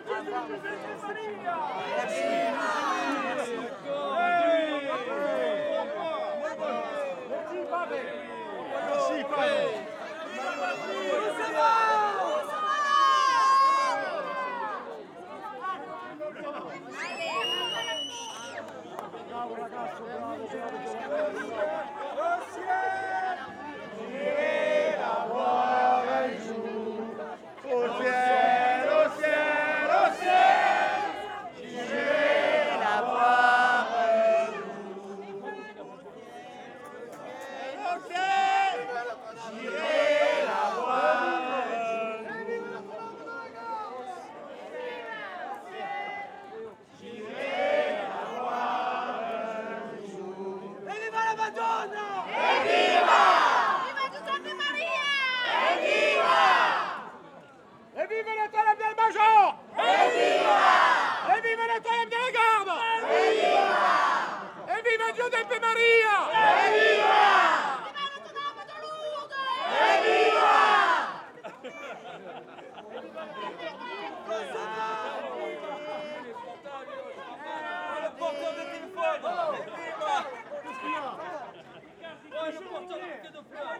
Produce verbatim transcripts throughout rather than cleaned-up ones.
Merci, Pavel. Bravo ragazzo, bravo, bravo. Girez la voix un jour, au ciel, au ciel, au ciel. Girez la voix un jour, au ciel, girez la voix un jour. Girez la voix un jour. E viva la Madonna! E viva! Viva Giuseppe Maria! Evviva! Evviva Notre-Dame del Major! Evviva! Evviva Notre-Dame della Garda! Evviva! Evviva Giuseppe Maria! Evviva! Viva Notre-Dame de Lourdes! Evviva! Le porteur de téléphone! Evviva! Ouais, je porte un bouquet de fleurs!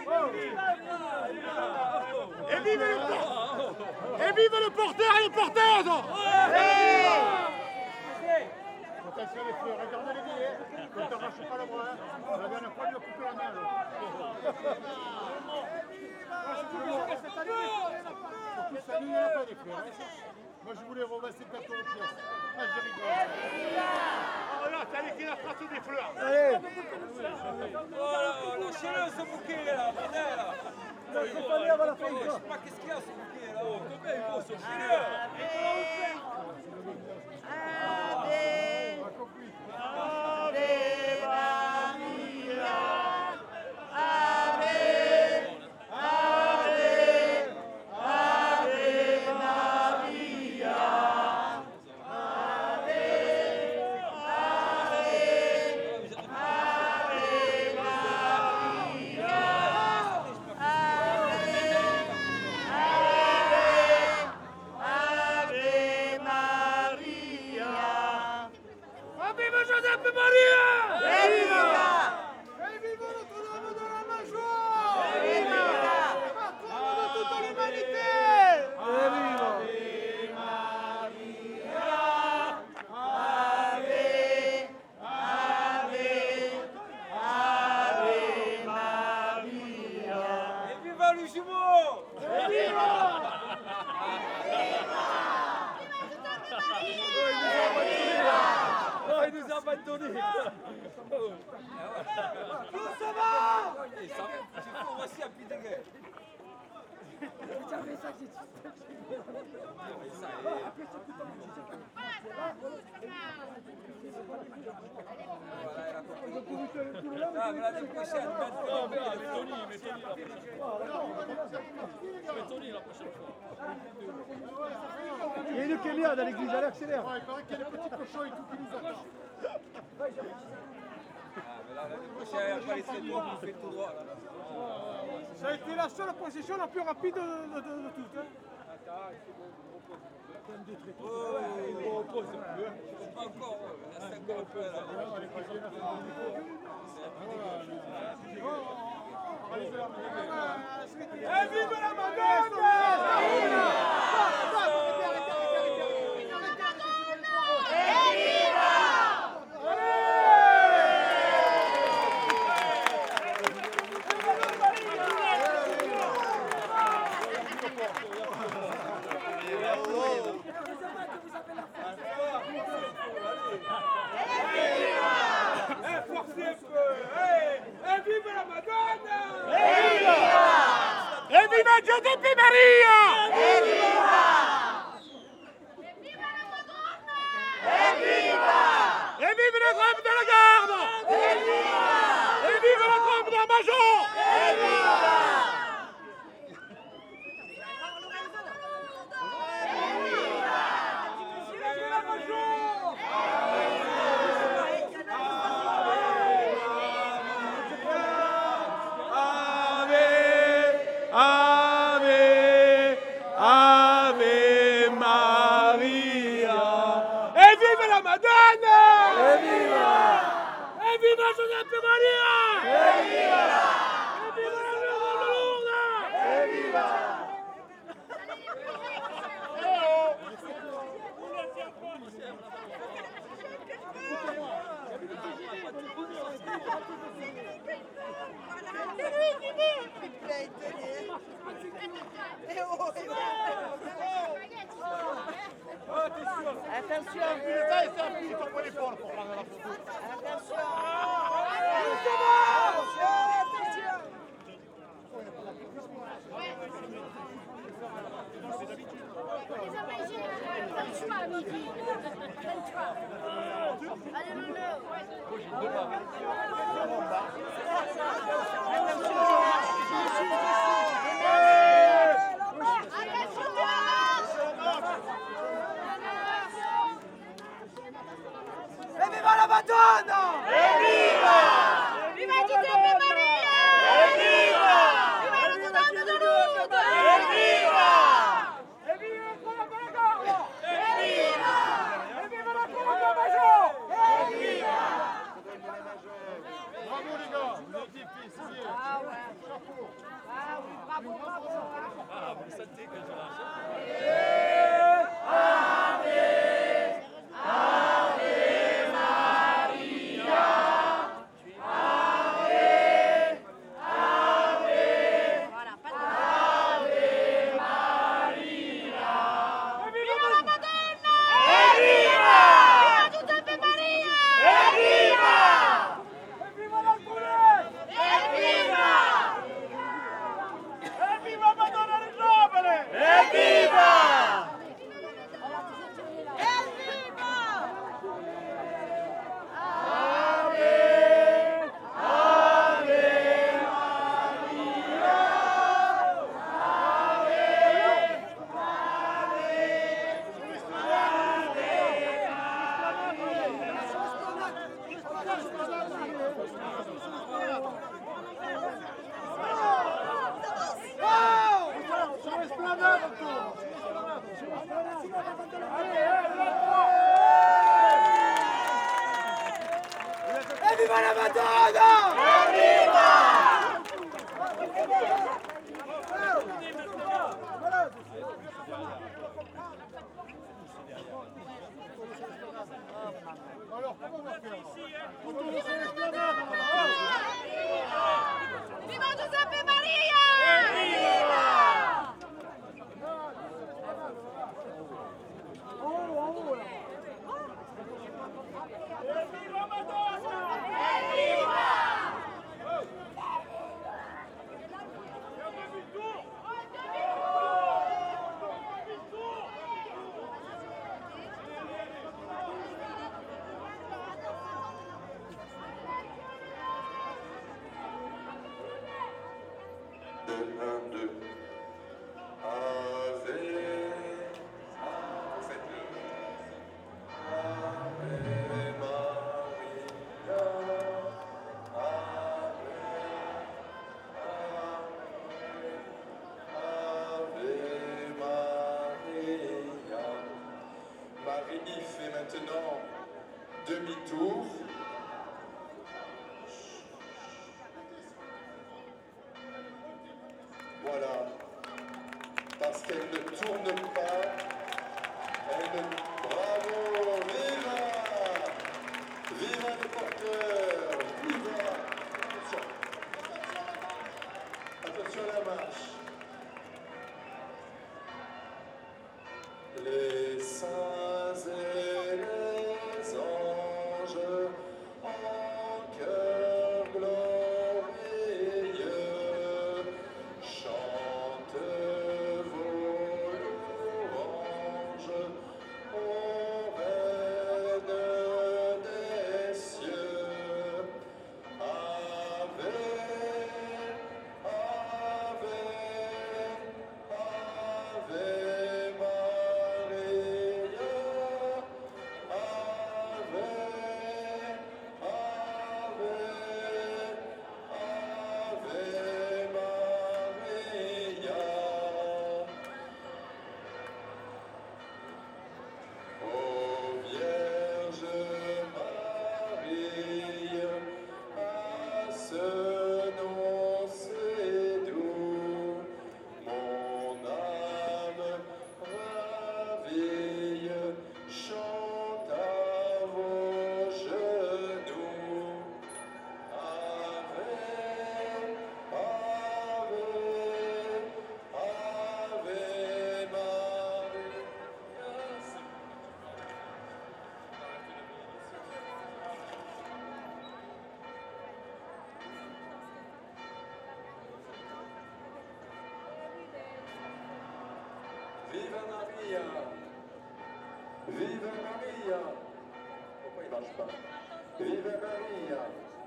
Evviva le porteur! Evviva le porteur et les porteuses! Attention les fleurs, regardez les billets. Ne t'arrachez pas le bras. Hein. La dernière fois, il lui a coupé la main. Cette année, il n'y en a pas des fleurs. Hein. Moi, je voulais revasser quatre euros pièce. Ah, je rigole. Oh là, c'est allé qui a tracé des fleurs. Allez. Oh, lâchez-le ce bouquet là, bordel! Il faut aller avant la fin. Je sais pas qu'est-ce qu'il y a ce bouquet là! Oh, combien il vaut ce bouquet? Viva Giuseppe Maria! Evviva! Evviva Notre-Dame de la Major! Evviva! Patron de toute l'humanité! Evviva! Ave Maria! Ave, Ave, Ave Maria! Et viva le jumeau! Evviva! Oh, il nous a abandonnés! Tout ça va! Il s'en fout, voici un petit dégueu! Ah, mais l'année prochaine, maintenant, mais Tony, mais Tony la prochaine fois. Mais Tony la prochaine fois. Il y a une Kémia dans l'église, allez accélère. Il paraît qu'il y a des petits cochons et tout qui nous attendent. Ah, mais là, l'année prochaine, il n'y a pas les tréteaux, on fait tout droit. Ça a été la seule possession la plus rapide de, de, de, de toutes. Hein. Oh, on repose un peu. Pas encore, il reste encore un peu là. Et vive la Madonna! Evviva la Madonna! Evviva! Evviva Giuseppe Maria! Evviva! Viva la Madonna! Evviva! Evviva la Trompe de la Garde! Evviva! Evviva la Trompe de la Major! Evviva! Ave, Ave, Giuseppe Maria! Evviva! Evviva la Nuova Lourdes! Evviva! Attention! Dai, sta finito un po' di porco per prendere la foto. Attention! Evviva la Madonna! Evviva! Viva Giuseppe Maria! Evviva! Viva Notre Dame de Lourdes! Evviva! Evviva la Paragola! Evviva! Evviva la Croce Maggiore! Evviva! Bravo les gars, vous êtes difficiles. Ah ouais. Ah oui, bravo, bravo. Ah, vous sentez que je lâche. Voilà, pas de Viva la Madonna! Evviva! Viva Giuseppe Maria! Evviva! Evviva l'Alcune! Evviva! Evviva Madonna del Nobile! Evviva! Sur l'esplanade autour. Evviva la Madonna! Alors, comment on va faire? Autour sur l'esplanade. Viva Giuseppe Maria! Evviva! Evviva Madonna! Evviva! un, deux. Ave, faites-le. Ave Maria, Ave, Ave Maria. Marie fait maintenant demi-tour. Voilà, parce qu'elle ne tourne pas, elle ne... Bravo, viva! Viva le porteur! Viva! Attention! Attention à la marche! Les saints et les anges Viva Maria! Pourquoi il marche pas? Viva Maria!